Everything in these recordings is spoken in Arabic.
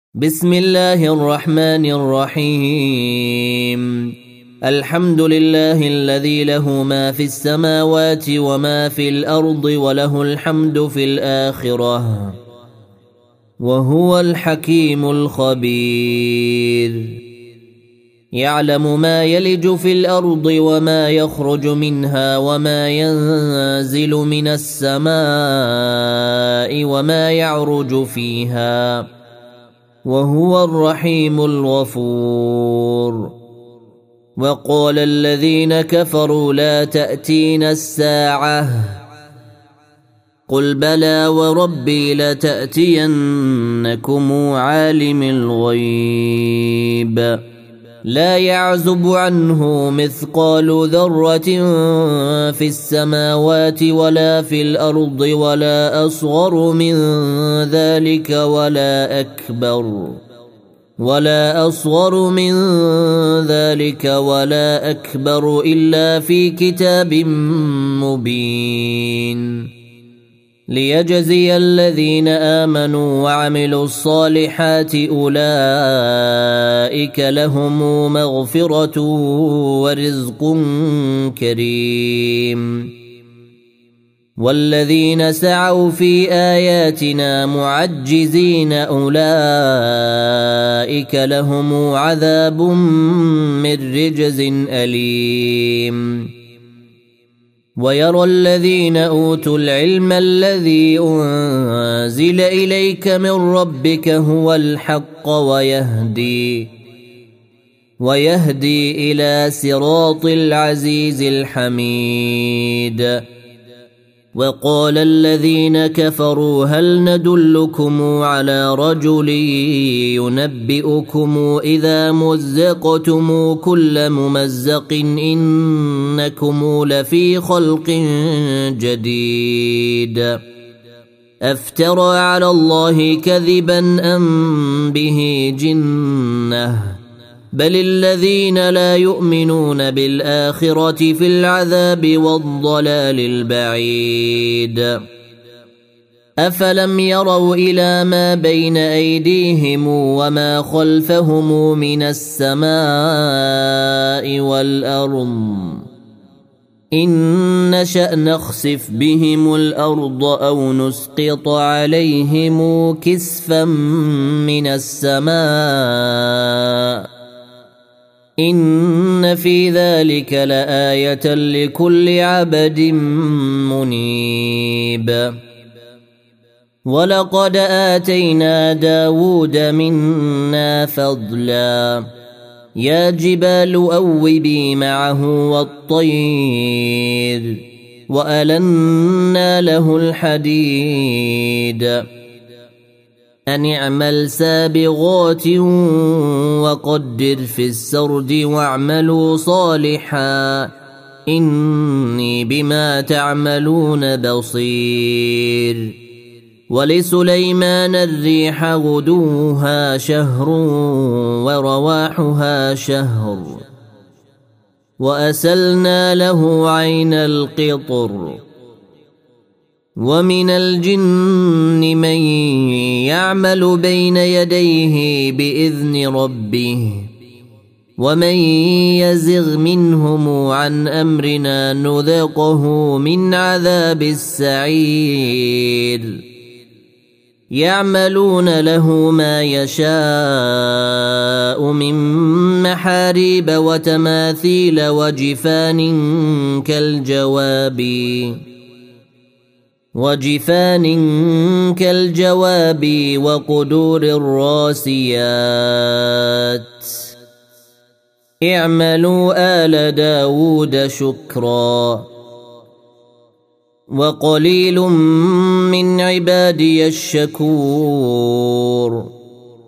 بسم الله الرحمن الرحيم. الحمد لله الذي له ما في السماوات وما في الأرض وله الحمد في الآخرة وهو الحكيم الخبير. يعلم ما يلج في الأرض وما يخرج منها وما ينزل من السماء وما يعرج فيها وهو الرحيم الغفور. وقال الذين كفروا لا تأتينا الساعة قل بلى وربي لتأتينكم عالم الغيب لا يعزب عنه مثقال ذرة في السماوات ولا في الأرض ولا أصغر من ذلك ولا أكبر إلا في كتاب مبين ليجزي الذين آمنوا وعملوا الصالحات أولئك لهم مغفرة ورزق كريم. والذين سعوا في آياتنا معجزين أولئك لهم عذاب من رجز أليم. ويرى الذين أوتوا العلم الذي أنزل إليك من ربك هو الحق ويهدي إلى صراط العزيز الحميد. وقال الذين كفروا هل ندلكم على رجل ينبئكم إذا مزقتم كل ممزق إنكم لفي خلق جديد أفترى على الله كذبا أم به جنة بل الذين لا يؤمنون بالآخرة في العذاب والضلال البعيد. أفلم يروا إلى ما بين أيديهم وما خلفهم من السماء والأرض إن نشأ نخسف بهم الأرض أو نسقط عليهم كسفا من السماء إن في ذلك لآية لكل عبد منيب. ولقد آتينا داود منا فضلا يا جبال أوبي معه والطير وألنا له الحديد أن اعمل سابغات وقدر في السرد واعملوا صالحا إني بما تعملون بصير. ولسليمان الريح غدوها شهر ورواحها شهر وأسلنا له عين القطر. ومن الجن من يعمل بين يديه بإذن ربه ومن يزغ منهم عن أمرنا نذقه من عذاب السعير. يعملون له ما يشاء من محاريب وتماثيل وجفان كالجواب وقدور الراسيات. اعملوا آل داود شكرا وقليل من عبادي الشكور.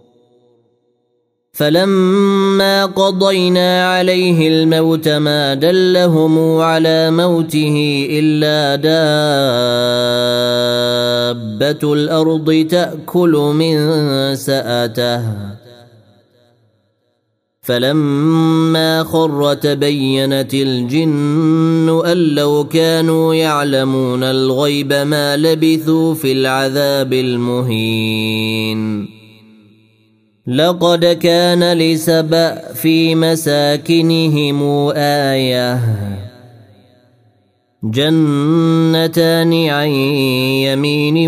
فلما قضينا عليه الموت ما دلهم على موته إلا دابة الأرض تأكل من سأته فلما خر تبينت الجن أن لو كانوا يعلمون الغيب ما لبثوا في العذاب المهين لقد كان لسبأ في مساكنهم آية جنتان عن يمين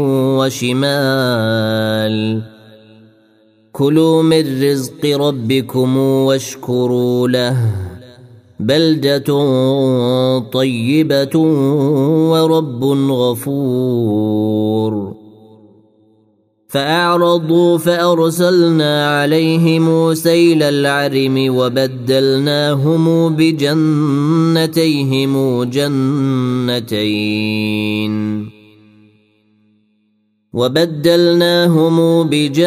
وشمال كلوا من رزق ربكم واشكروا له بلدة طيبة ورب غفور فأعرضوا فأرسلنا عليهم سيل العرم وبدلناهم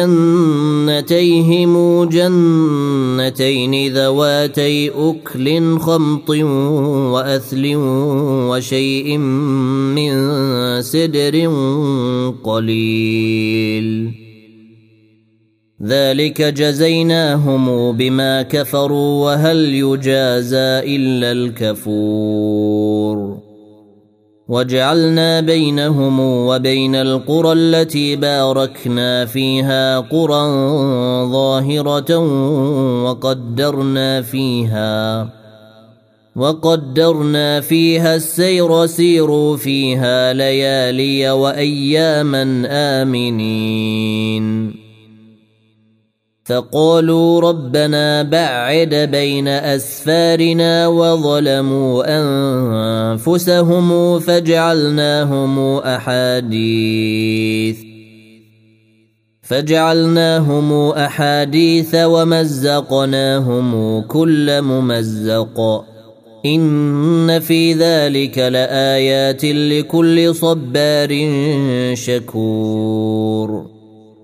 بجنتيهم جنتين ذواتي أكل خمط وأثل وشيء من سدر قليل ذلك جزيناهم بما كفروا وهل يجازى إلا الكفور وجعلنا بينهم وبين القرى التي باركنا فيها قرى ظاهرة وقدرنا فيها السير سيروا فيها ليالي وأياما آمنين فقالوا ربنا بعد بين أسفارنا وظلموا أنفسهم فجعلناهم أحاديث ومزقناهم كل ممزق إن في ذلك لآيات لكل صبار شكور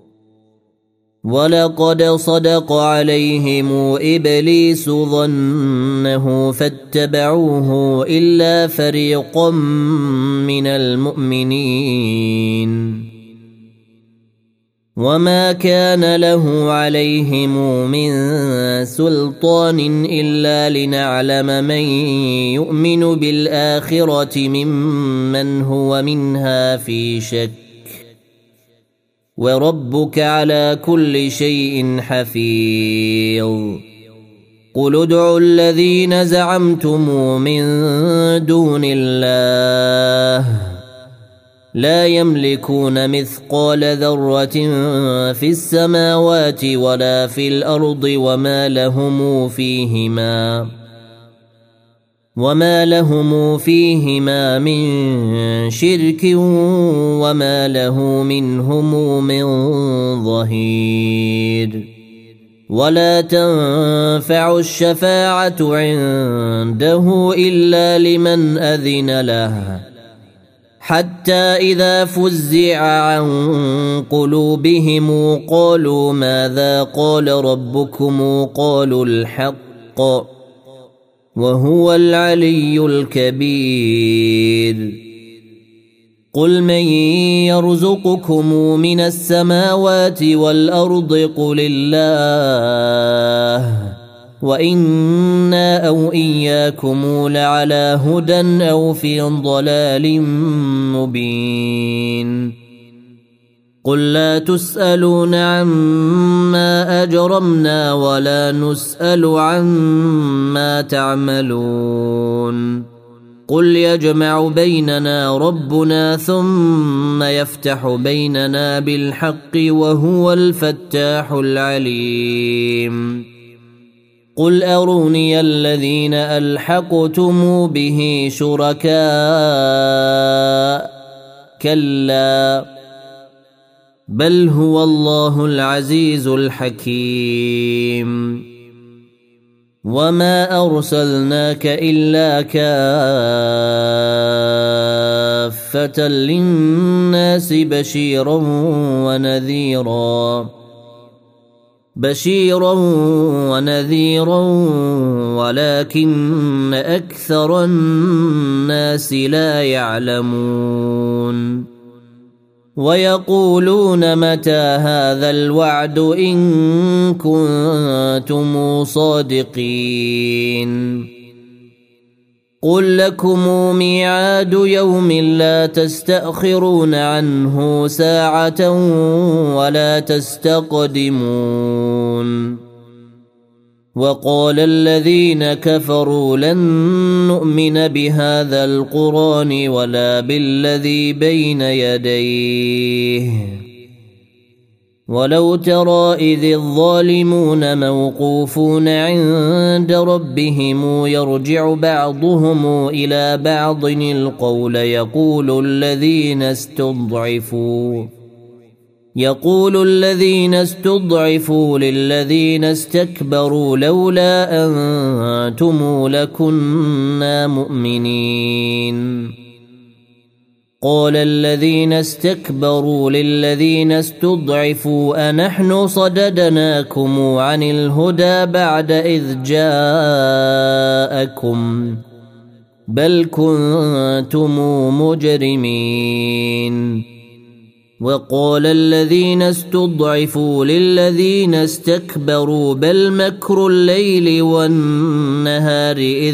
ولقد صدق عليهم إبليس ظنه فاتبعوه إلا فريقا من المؤمنين وما كان له عليهم من سلطان إلا لنعلم من يؤمن بالآخرة ممن هو منها في شك وربك على كل شيء حفيظ قل ادعوا الذين زعمتم من دون الله لا يملكون مثقال ذرة في السماوات ولا في الأرض وما لهم فيهما من شرك وما له منهم من ظهير ولا تنفع الشفاعة عنده إلا لمن أذن له حتى إذا فزع عن قلوبهم قالوا ماذا قال ربكم قالوا الحق وهو العلي الكبير قل من يرزقكم من السماوات والأرض قل الله وإنا أو إياكم لعلى هدى أو في ضلال مبين قل لا تسألون عما أجرمنا ولا نسأل عما تعملون قل يجمع بيننا ربنا ثم يفتح بيننا بالحق وهو الفتاح العليم قل أروني الذين ألحقتم به شركاء كلا بل هو الله العزيز الحكيم وما أرسلناك إلا كافة للناس بشيرا ونذيرا ولكن أكثر الناس لا يعلمون ويقولون متى هذا الوعد إن كنتم صادقين قل لكم ميعاد يوم لا تستأخرون عنه ساعة ولا تستقدمون وقال الذين كفروا لن نؤمن بهذا القرآن ولا بالذي بين يديه ولو ترى إذ الظالمون موقوفون عند ربهم يرجع بعضهم إلى بعض القول يقول الذين استضعفوا للذين استكبروا لولا أنتم لكنا مؤمنين قال الذين استكبروا للذين استضعفوا أنحن صددناكم عن الهدى بعد إذ جاءكم بل كنتم مجرمين وقال الذين استضعفوا للذين استكبروا بل مكر الليل والنهار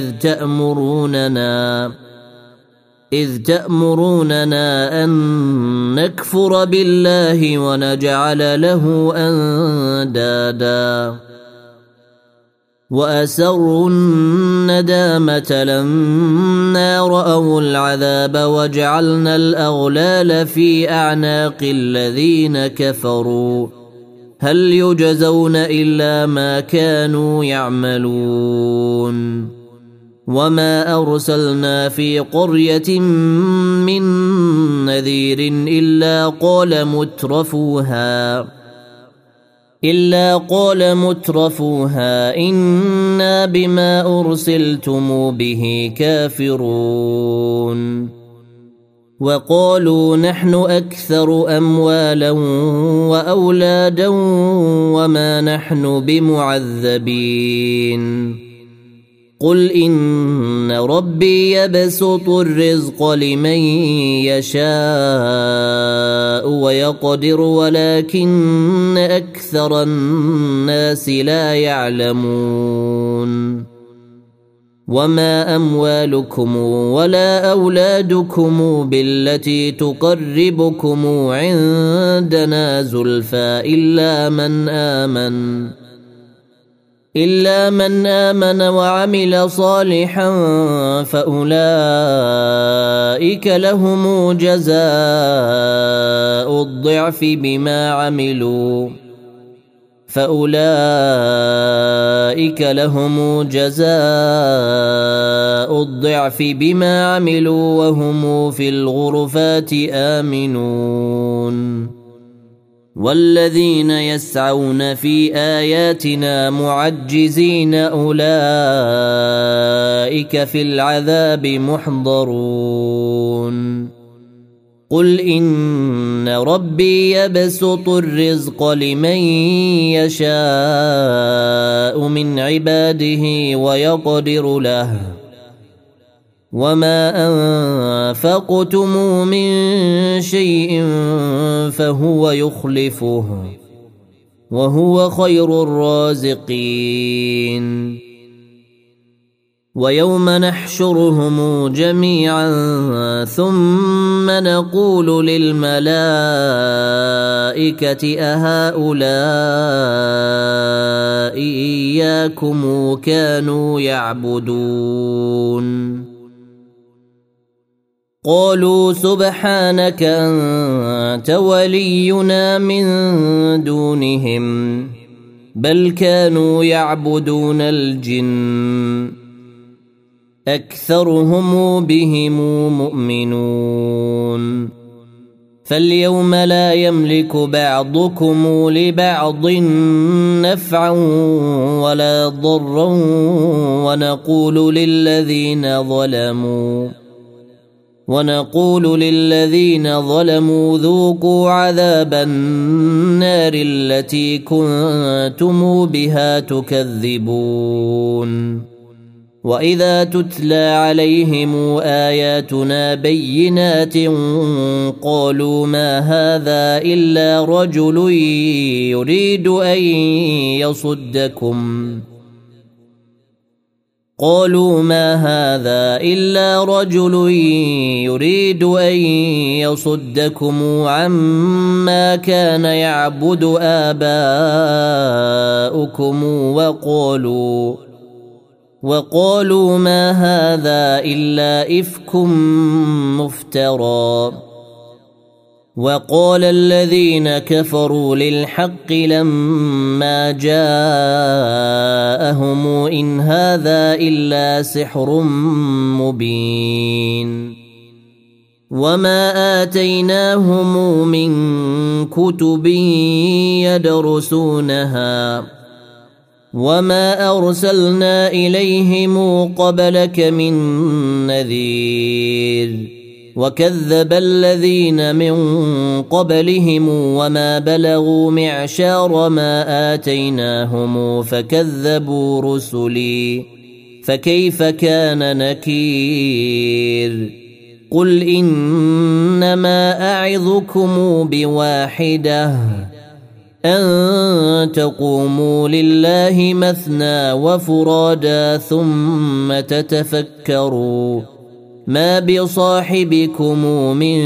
إذ تأمروننا أن نكفر بالله ونجعل له أندادا وأسروا الندامة لما رأوا العذاب وجعلنا الأغلال في أعناق الذين كفروا هل يجزون إلا ما كانوا يعملون وما أرسلنا في قرية من نذير إلا قال مترفوها إنا بما أرسلتم به كافرون وقالوا نحن أكثر أموالا وأولادا وما نحن بمعذبين قل إن ربي يبسط الرزق لمن يشاء ويقدر ولكن أكثر الناس لا يعلمون وما أموالكم ولا أولادكم بالتي تقربكم عندنا زلفى إلا من آمن وعمل صالحا فأولئك لهم جزاء الضعف بما عملوا وهم في الغرفات آمنون والذين يسعون في آياتنا معجزين أولئك في العذاب محضرون قل إن ربي يبسط الرزق لمن يشاء من عباده ويقدر له وما أنفقتم من شيء فهو يخلفه وهو خير الرازقين ويوم نحشرهم جميعا ثم نقول للملائكة أهؤلاء إياكم كانوا يعبدون قالوا سبحانك أنت ولينا من دونهم بل كانوا يعبدون الجن أكثرهم بهم مؤمنون فاليوم لا يملك بعضكم لبعض نفعا ولا ضرا ونقول للذين ظلموا ذوقوا عذاب النار التي كنتم بها تكذبون وإذا تتلى عليهم آياتنا بينات قالوا ما هذا إلا رجل يريد أن قالوا ما هذا إلا رجل يريد أن يصدكم عما كان يعبد آباؤكم وقالوا ما هذا إلا إفك مفترى. وقال الذين كفروا للحق لما جاءهم إن هذا إلا سحر مبين. وما آتيناهم من كتب يدرسونها وما أرسلنا إليهم قبلك من نذير. وكذب الذين من قبلهم وما بلغوا معشار ما آتيناهم فكذبوا رسلي فكيف كان نكير. قل إنما أعظكم بواحدة أن تقوموا لله مثنى وفرادا ثم تتفكروا ما بصاحبكم من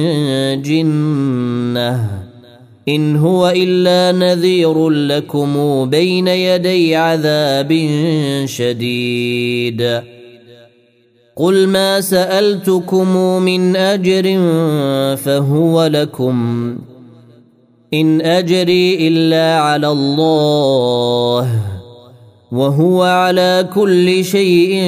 جنة إن هو إلا نذير لكم بين يدي عذاب شديد. قل ما سألتكم من أجر فهو لكم إن أجري إلا على الله وهو على كل شيء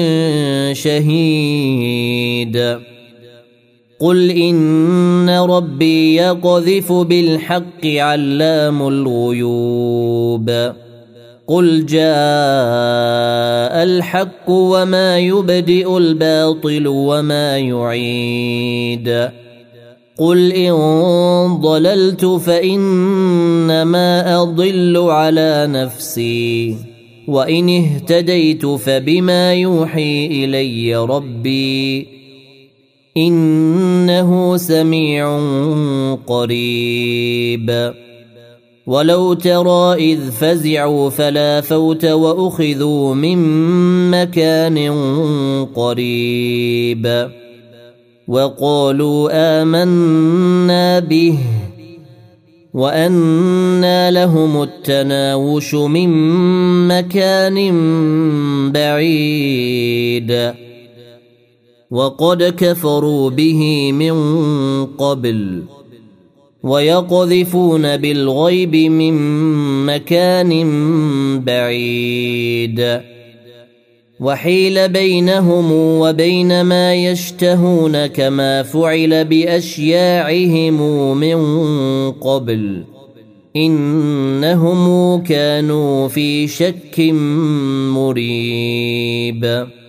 شهيد. قل إن ربي يقذف بالحق علام الغيوب. قل جاء الحق وما يبدئ الباطل وما يعيد. قل إن ضللت فإنما أضل على نفسي وإن اهتديت فبما يوحي إلي ربي إنه سميع قريب. ولو ترى إذ فزعوا فلا فوت وأخذوا من مكان قريب وقالوا آمنا به وأنى لهم التناوش من مكان بعيد وقد كفروا به من قبل ويقذفون بالغيب من مكان بعيد وحيل بينهم وبين ما يشتهون كما فعل بأشياعهم من قبل إنهم كانوا في شك مريب.